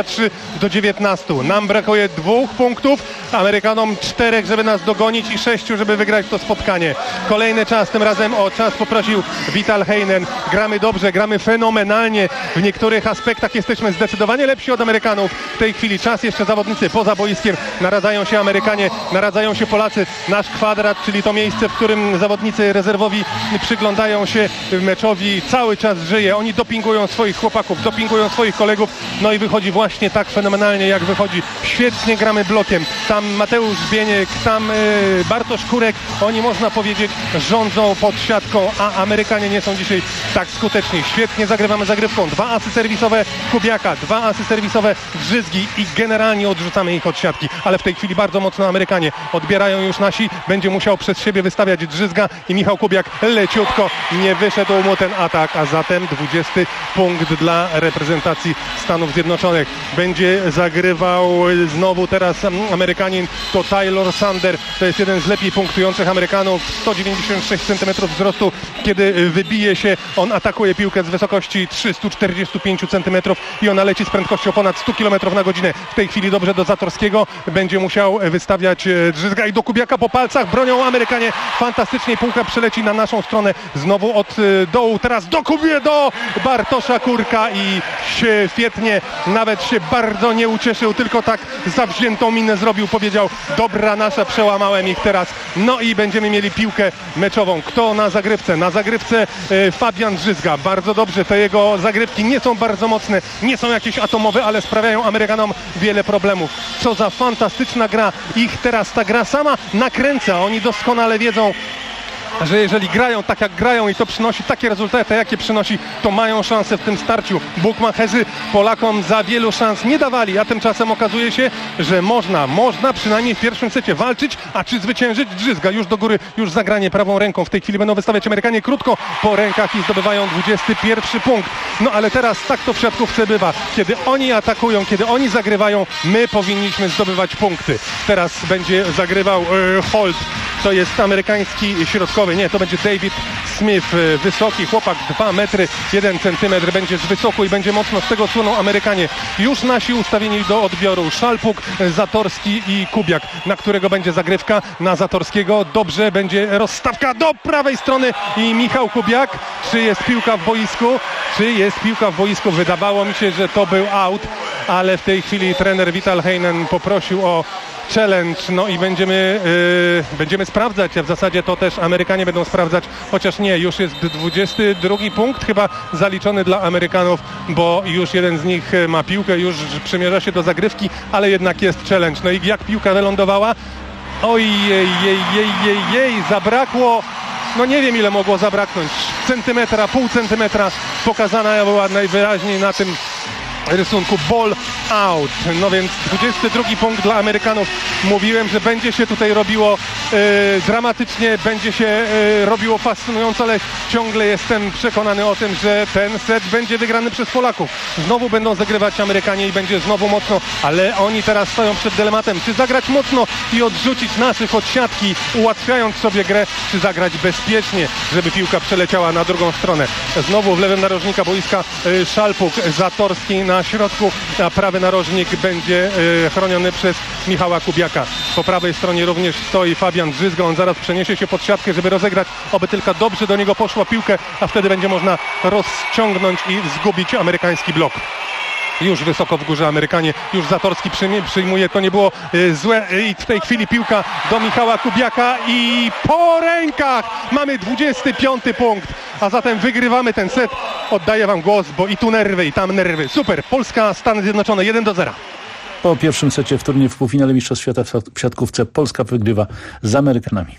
23-19. Nam brakuje 2 punktów, Amerykanom 4, żeby nas dogonić i 6, żeby wygrać to spotkanie. Kolejny czas, tym razem o czas poprosił Vital Heinen. Gramy dobrze, gramy fenomenalnie. W niektórych aspektach jesteśmy zdecydowanie lepsi od Amerykanów. W tej chwili czas jeszcze zawodnicy poza boiskiem. Naradzają się Amerykanie, naradzają się Polacy. Nasz kwadrat, czyli to miejsce, w którym zawodnicy rezerwowi przyglądają się meczowi, cały czas żyje. Oni dopingują swoich chłopaków, dopingują swoich kolegów. No i wychodzi właśnie tak fenomenalnie, jak wychodzi. Świetnie gramy blokiem. Tam Mateusz Bieniek, tam Bartosz Kurek. Oni, można powiedzieć, rządzą pod siatką, a Amerykanie nie są dzisiaj tak skuteczni. Świetnie zagrywamy zagrywką. 2 asy serwisowe Kubiaka, 2 asy serwisowe Drzyzgi i generalnie odrzucamy ich od siatki. Ale w tej chwili bardzo mocno Amerykanie odbierają już nasi. Będzie musiał przez siebie wystawiać Drzyzga i Michał Kubiak leciutko nie wyszedł mu ten atak, a zatem 20 punkt dla reprezentacji Stanów Zjednoczonych. Będzie zagrywał znowu teraz Amerykanin, to Taylor Sander. To jest jeden z lepiej punktujących Amerykanów. 196 cm wzrostu. Kiedy wybije się, on atakuje piłkę z wysokości 345 cm i ona leci z prędkością ponad 100 km na godzinę. W tej chwili dobrze do Zatorskiego. Będzie musiał wystawiać Drzyzga i do Kubiaka po palcach. Bronią Amerykanie fantastycznie. Piłka przeleci na naszą stronę. Znowu od dołu. Teraz do Bartosza Kurka i świetnie. Nawet się bardzo nie ucieszył, tylko tak zawziętą minę zrobił. Powiedział: dobra nasza, przełamałem ich teraz. No i będziemy mieli piłkę meczową. Kto na zagrywce? Na zagrywce Fabian Drzyzga. Bardzo dobrze. Te jego zagrywki nie są bardzo mocne, nie są jakieś atomowe, ale sprawiają Amerykanom wiele problemów. Co za fantastyczna gra. Ich teraz ta gra sama nakręca. Oni doskonale wiedzą, że jeżeli grają tak jak grają i to przynosi takie rezultaty, jakie przynosi, to mają szansę w tym starciu. Bukmacherzy Polakom za wielu szans nie dawali, a tymczasem okazuje się, że można przynajmniej w pierwszym secie walczyć, a czy zwyciężyć? Drzyzga już do góry, już zagranie prawą ręką. W tej chwili będą wystawiać Amerykanie krótko po rękach i zdobywają 21 punkt. No ale teraz tak to w siatkówce bywa. Kiedy oni atakują, kiedy oni zagrywają, my powinniśmy zdobywać punkty. Teraz będzie zagrywał Holt. To jest amerykański środkowy. Nie, to będzie David Smith. Wysoki chłopak, 2 metry 1 centymetr. Będzie z wysoku i będzie mocno z tego słoną Amerykanie. Już nasi ustawieni do odbioru. Szalpuk, Zatorski i Kubiak. Na którego będzie zagrywka? Na Zatorskiego. Dobrze, będzie rozstawka do prawej strony i Michał Kubiak. Czy jest piłka w boisku? Czy jest piłka w boisku? Wydawało mi się, że to był out, ale w tej chwili trener Vital Heinen poprosił o challenge, no i będziemy sprawdzać, a w zasadzie to też Amerykanie będą sprawdzać, chociaż nie, już jest 22 punkt chyba zaliczony dla Amerykanów, bo już jeden z nich ma piłkę, już przymierza się do zagrywki, ale jednak jest challenge. No i jak piłka wylądowała? Ojej, zabrakło. No nie wiem, ile mogło zabraknąć. Centymetra, pół centymetra. Pokazana była najwyraźniej na tym rysunku ball out. No więc 22 punkt dla Amerykanów. Mówiłem, że będzie się tutaj robiło dramatycznie, będzie się robiło fascynująco, ale ciągle jestem przekonany o tym, że ten set będzie wygrany przez Polaków. Znowu będą zagrywać Amerykanie i będzie znowu mocno, ale oni teraz stoją przed dylematem, czy zagrać mocno i odrzucić naszych od siatki, ułatwiając sobie grę, czy zagrać bezpiecznie, żeby piłka przeleciała na drugą stronę. Znowu w lewym narożnika boiska Szalpuk, Zatorski na środku, a prawy narożnik będzie chroniony przez Michała Kubiaka. Po prawej stronie również stoi Fabian Drzyzga. On zaraz przeniesie się pod siatkę, żeby rozegrać, oby tylko dobrze do niego poszła piłkę, a wtedy będzie można rozciągnąć i zgubić amerykański blok. Już wysoko w górze Amerykanie, już Zatorski przyjmuje, to nie było złe i w tej chwili piłka do Michała Kubiaka i po rękach mamy 25 punkt, a zatem wygrywamy ten set. Oddaję wam głos, bo i tu nerwy, i tam nerwy. Super, Polska, Stany Zjednoczone 1-0. Po pierwszym secie w turnieju w półfinale Mistrzostw Świata w siatkówce Polska wygrywa z Amerykanami.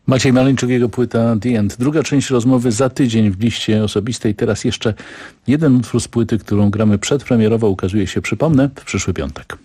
Maciej Maleńczuk, jego płyta The End. Druga część rozmowy za tydzień w liście osobistej. Teraz jeszcze jeden utwór z płyty, którą gramy przedpremierowo, ukazuje się, przypomnę, w przyszły piątek.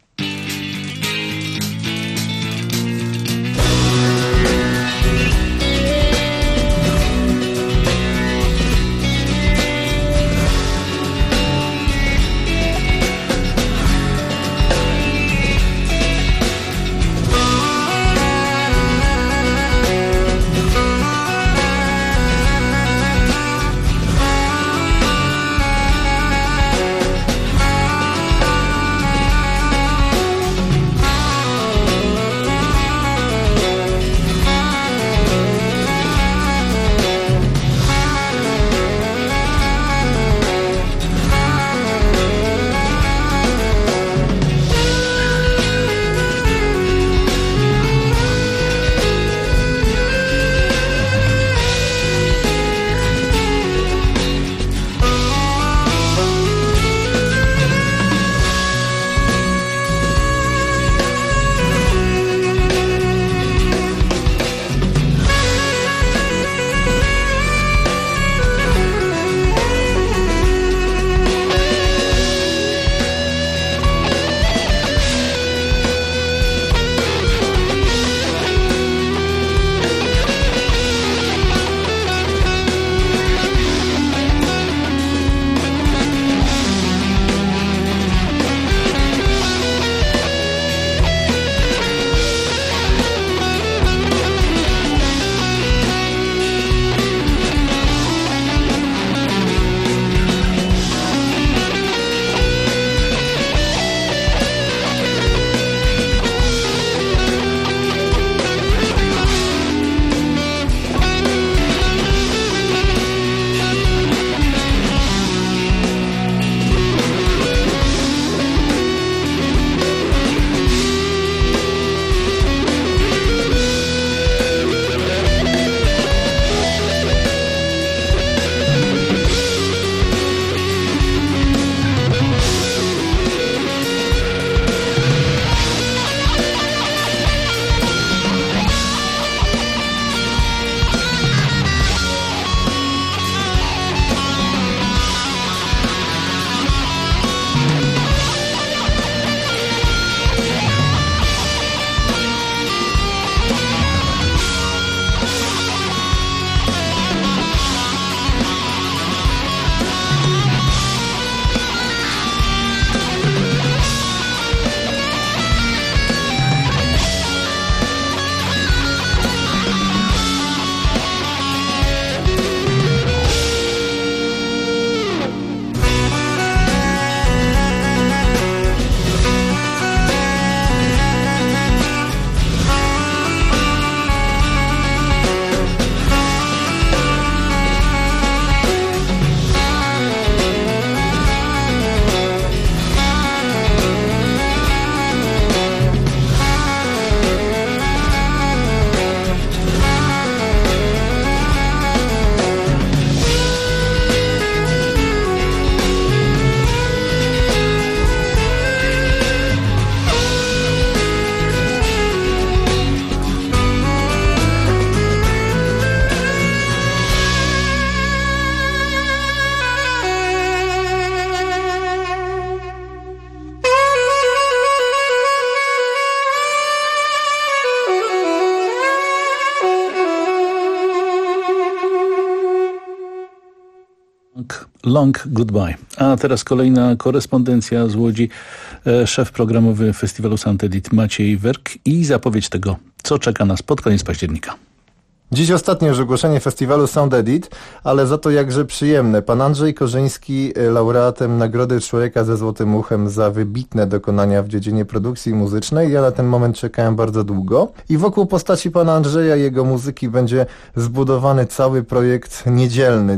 Long Goodbye. A teraz kolejna korespondencja z Łodzi. Szef programowy festiwalu Sound Edit Maciej Werk i zapowiedź tego, co czeka nas pod koniec października. Dziś ostatnie już ogłoszenie festiwalu Sound Edit, ale za to jakże przyjemne. Pan Andrzej Korzyński, laureatem Nagrody Człowieka ze Złotym Uchem za wybitne dokonania w dziedzinie produkcji muzycznej. Ja na ten moment czekałem bardzo długo. I wokół postaci pana Andrzeja i jego muzyki będzie zbudowany cały projekt niedzielny.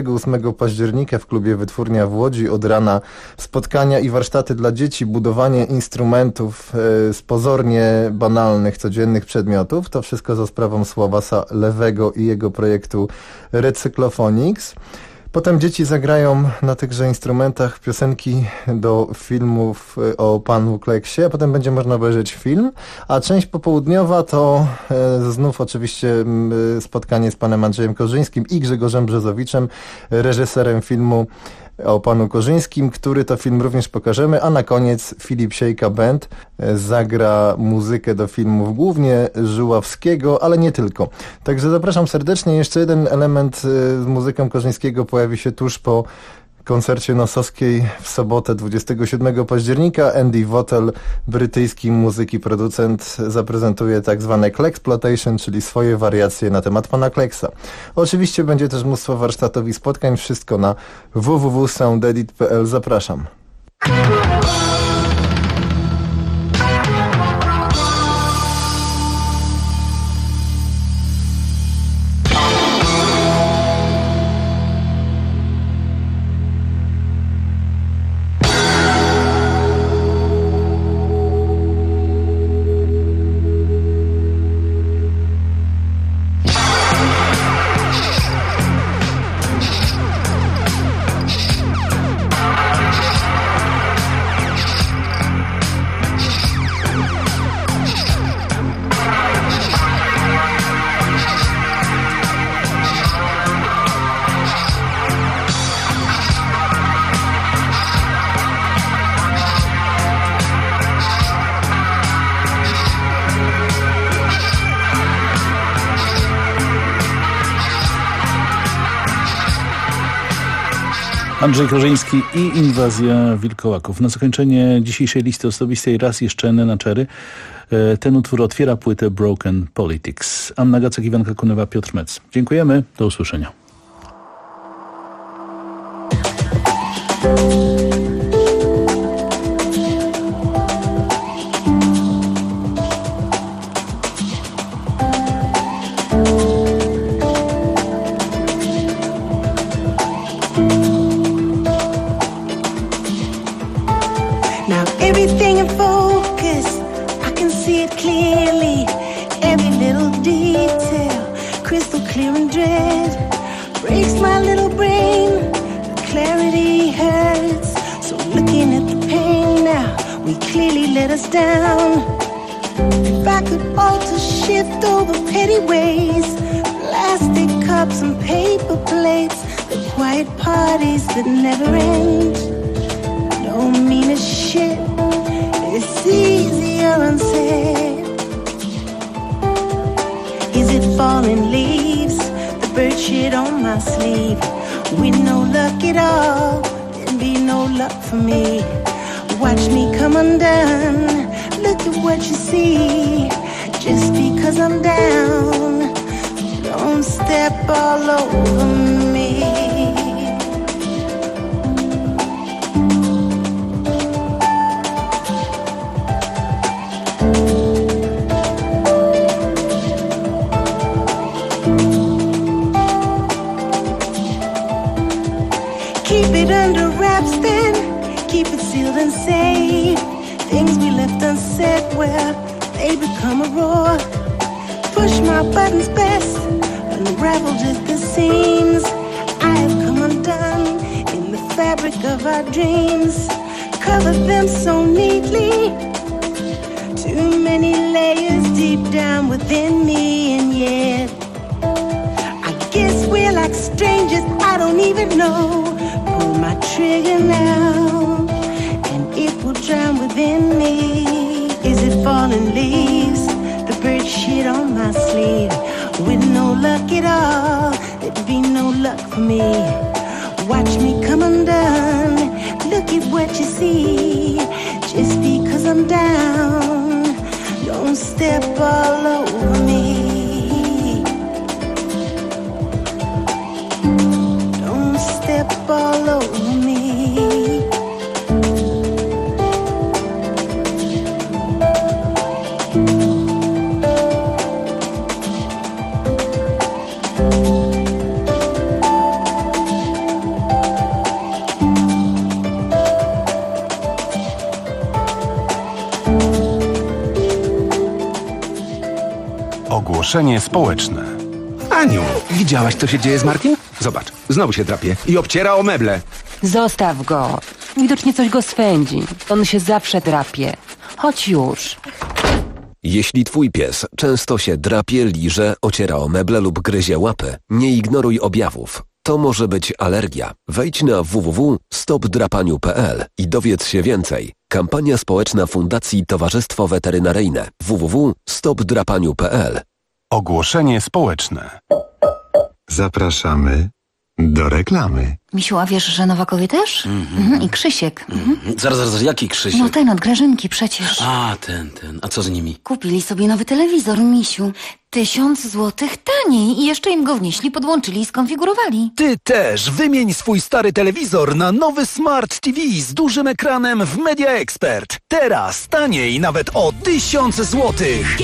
28 października w klubie Wytwórnia w Łodzi od rana spotkania i warsztaty dla dzieci, budowanie instrumentów z pozornie banalnych, codziennych przedmiotów. To wszystko za sprawą Sławasa Lewego i jego projektu Recyklophonics. Potem dzieci zagrają na tychże instrumentach piosenki do filmów o panu Kleksie, a potem będzie można obejrzeć film, a część popołudniowa to znów oczywiście spotkanie z panem Andrzejem Korzyńskim i Grzegorzem Brzezowiczem, reżyserem filmu o panu Korzyńskim, który to film również pokażemy, a na koniec Filip Siejka Band zagra muzykę do filmów głównie Żuławskiego, ale nie tylko. Także zapraszam serdecznie. Jeszcze jeden element z muzyką Korzyńskiego pojawi się tuż po koncercie Nosowskiej w sobotę 27 października. Andy Votel, brytyjski muzyk i producent, zaprezentuje tak zwane Kleksploitation, czyli swoje wariacje na temat pana Kleksa. Oczywiście będzie też mnóstwo warsztatów i spotkań, wszystko na www.soundedit.pl. Zapraszam. Andrzej Korzyński i Inwazja Wilkołaków. Na zakończenie dzisiejszej listy osobistej raz jeszcze Nena Cherry. Ten utwór otwiera płytę Broken Politics. Anna Gacek, Iwanka Kunewa, Piotr Mec. Dziękujemy, do usłyszenia. That never end, don't mean a shit, it's easier unsaid. Is it falling leaves, the bird shit on my sleeve? With no luck at all, there'd be no luck for me. Watch me come undone, look at what you see. Just because I'm down, don't step all over me. Keep it under wraps then, keep it sealed and safe. Things we left unsaid, well, they become a roar. Push my buttons best, unravel just the seams. I have come undone in the fabric of our dreams. Cover them so neatly, too many layers deep down within me. And yet, I guess we're like strangers, I don't even know. Pull my trigger now, and it will drown within me. Is it falling leaves, the bird shit on my sleeve? With no luck at all, there'd be no luck for me. Watch me come undone, look at what you see. Just because I'm down, don't step all over me. Don't step all over me. Ogłoszenie społeczne. Aniu, widziałaś, co się dzieje z Markiem? Zobacz, znowu się drapie i obciera o meble. Zostaw go. Widocznie coś go swędzi. On się zawsze drapie. Chodź już. Jeśli twój pies często się drapie, liże, ociera o meble lub gryzie łapy, nie ignoruj objawów. To może być alergia. Wejdź na www.stopdrapaniu.pl i dowiedz się więcej. Kampania społeczna Fundacji Towarzystwo Weterynaryjne. www.stopdrapaniu.pl. Ogłoszenie społeczne. Zapraszamy do reklamy. Misiu, a wiesz, że Nowakowie też? I Krzysiek. Zaraz, jaki Krzysiek? No ten od Grażynki przecież. A, ten. A co z nimi? Kupili sobie nowy telewizor, Misiu. 1000 złotych taniej i jeszcze im go wnieśli, podłączyli i skonfigurowali. Ty też wymień swój stary telewizor na nowy Smart TV z dużym ekranem w Media Expert. Teraz taniej nawet o 1000 złotych.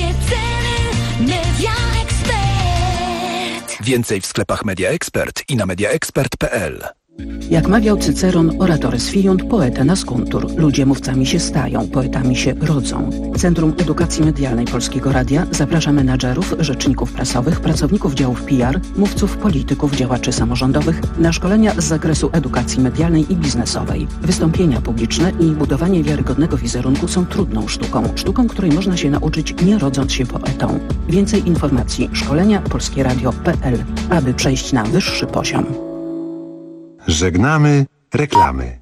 Więcej w sklepach Media Expert i na mediaexpert.pl. Jak mawiał Cyceron, oratores fiunt, poeta nascuntur. Ludzie mówcami się stają, poetami się rodzą. Centrum Edukacji Medialnej Polskiego Radia zaprasza menadżerów, rzeczników prasowych, pracowników działów PR, mówców, polityków, działaczy samorządowych na szkolenia z zakresu edukacji medialnej i biznesowej. Wystąpienia publiczne i budowanie wiarygodnego wizerunku są trudną sztuką. Sztuką, której można się nauczyć, nie rodząc się poetą. Więcej informacji szkolenia polskieradio.pl, aby przejść na wyższy poziom. Żegnamy reklamy.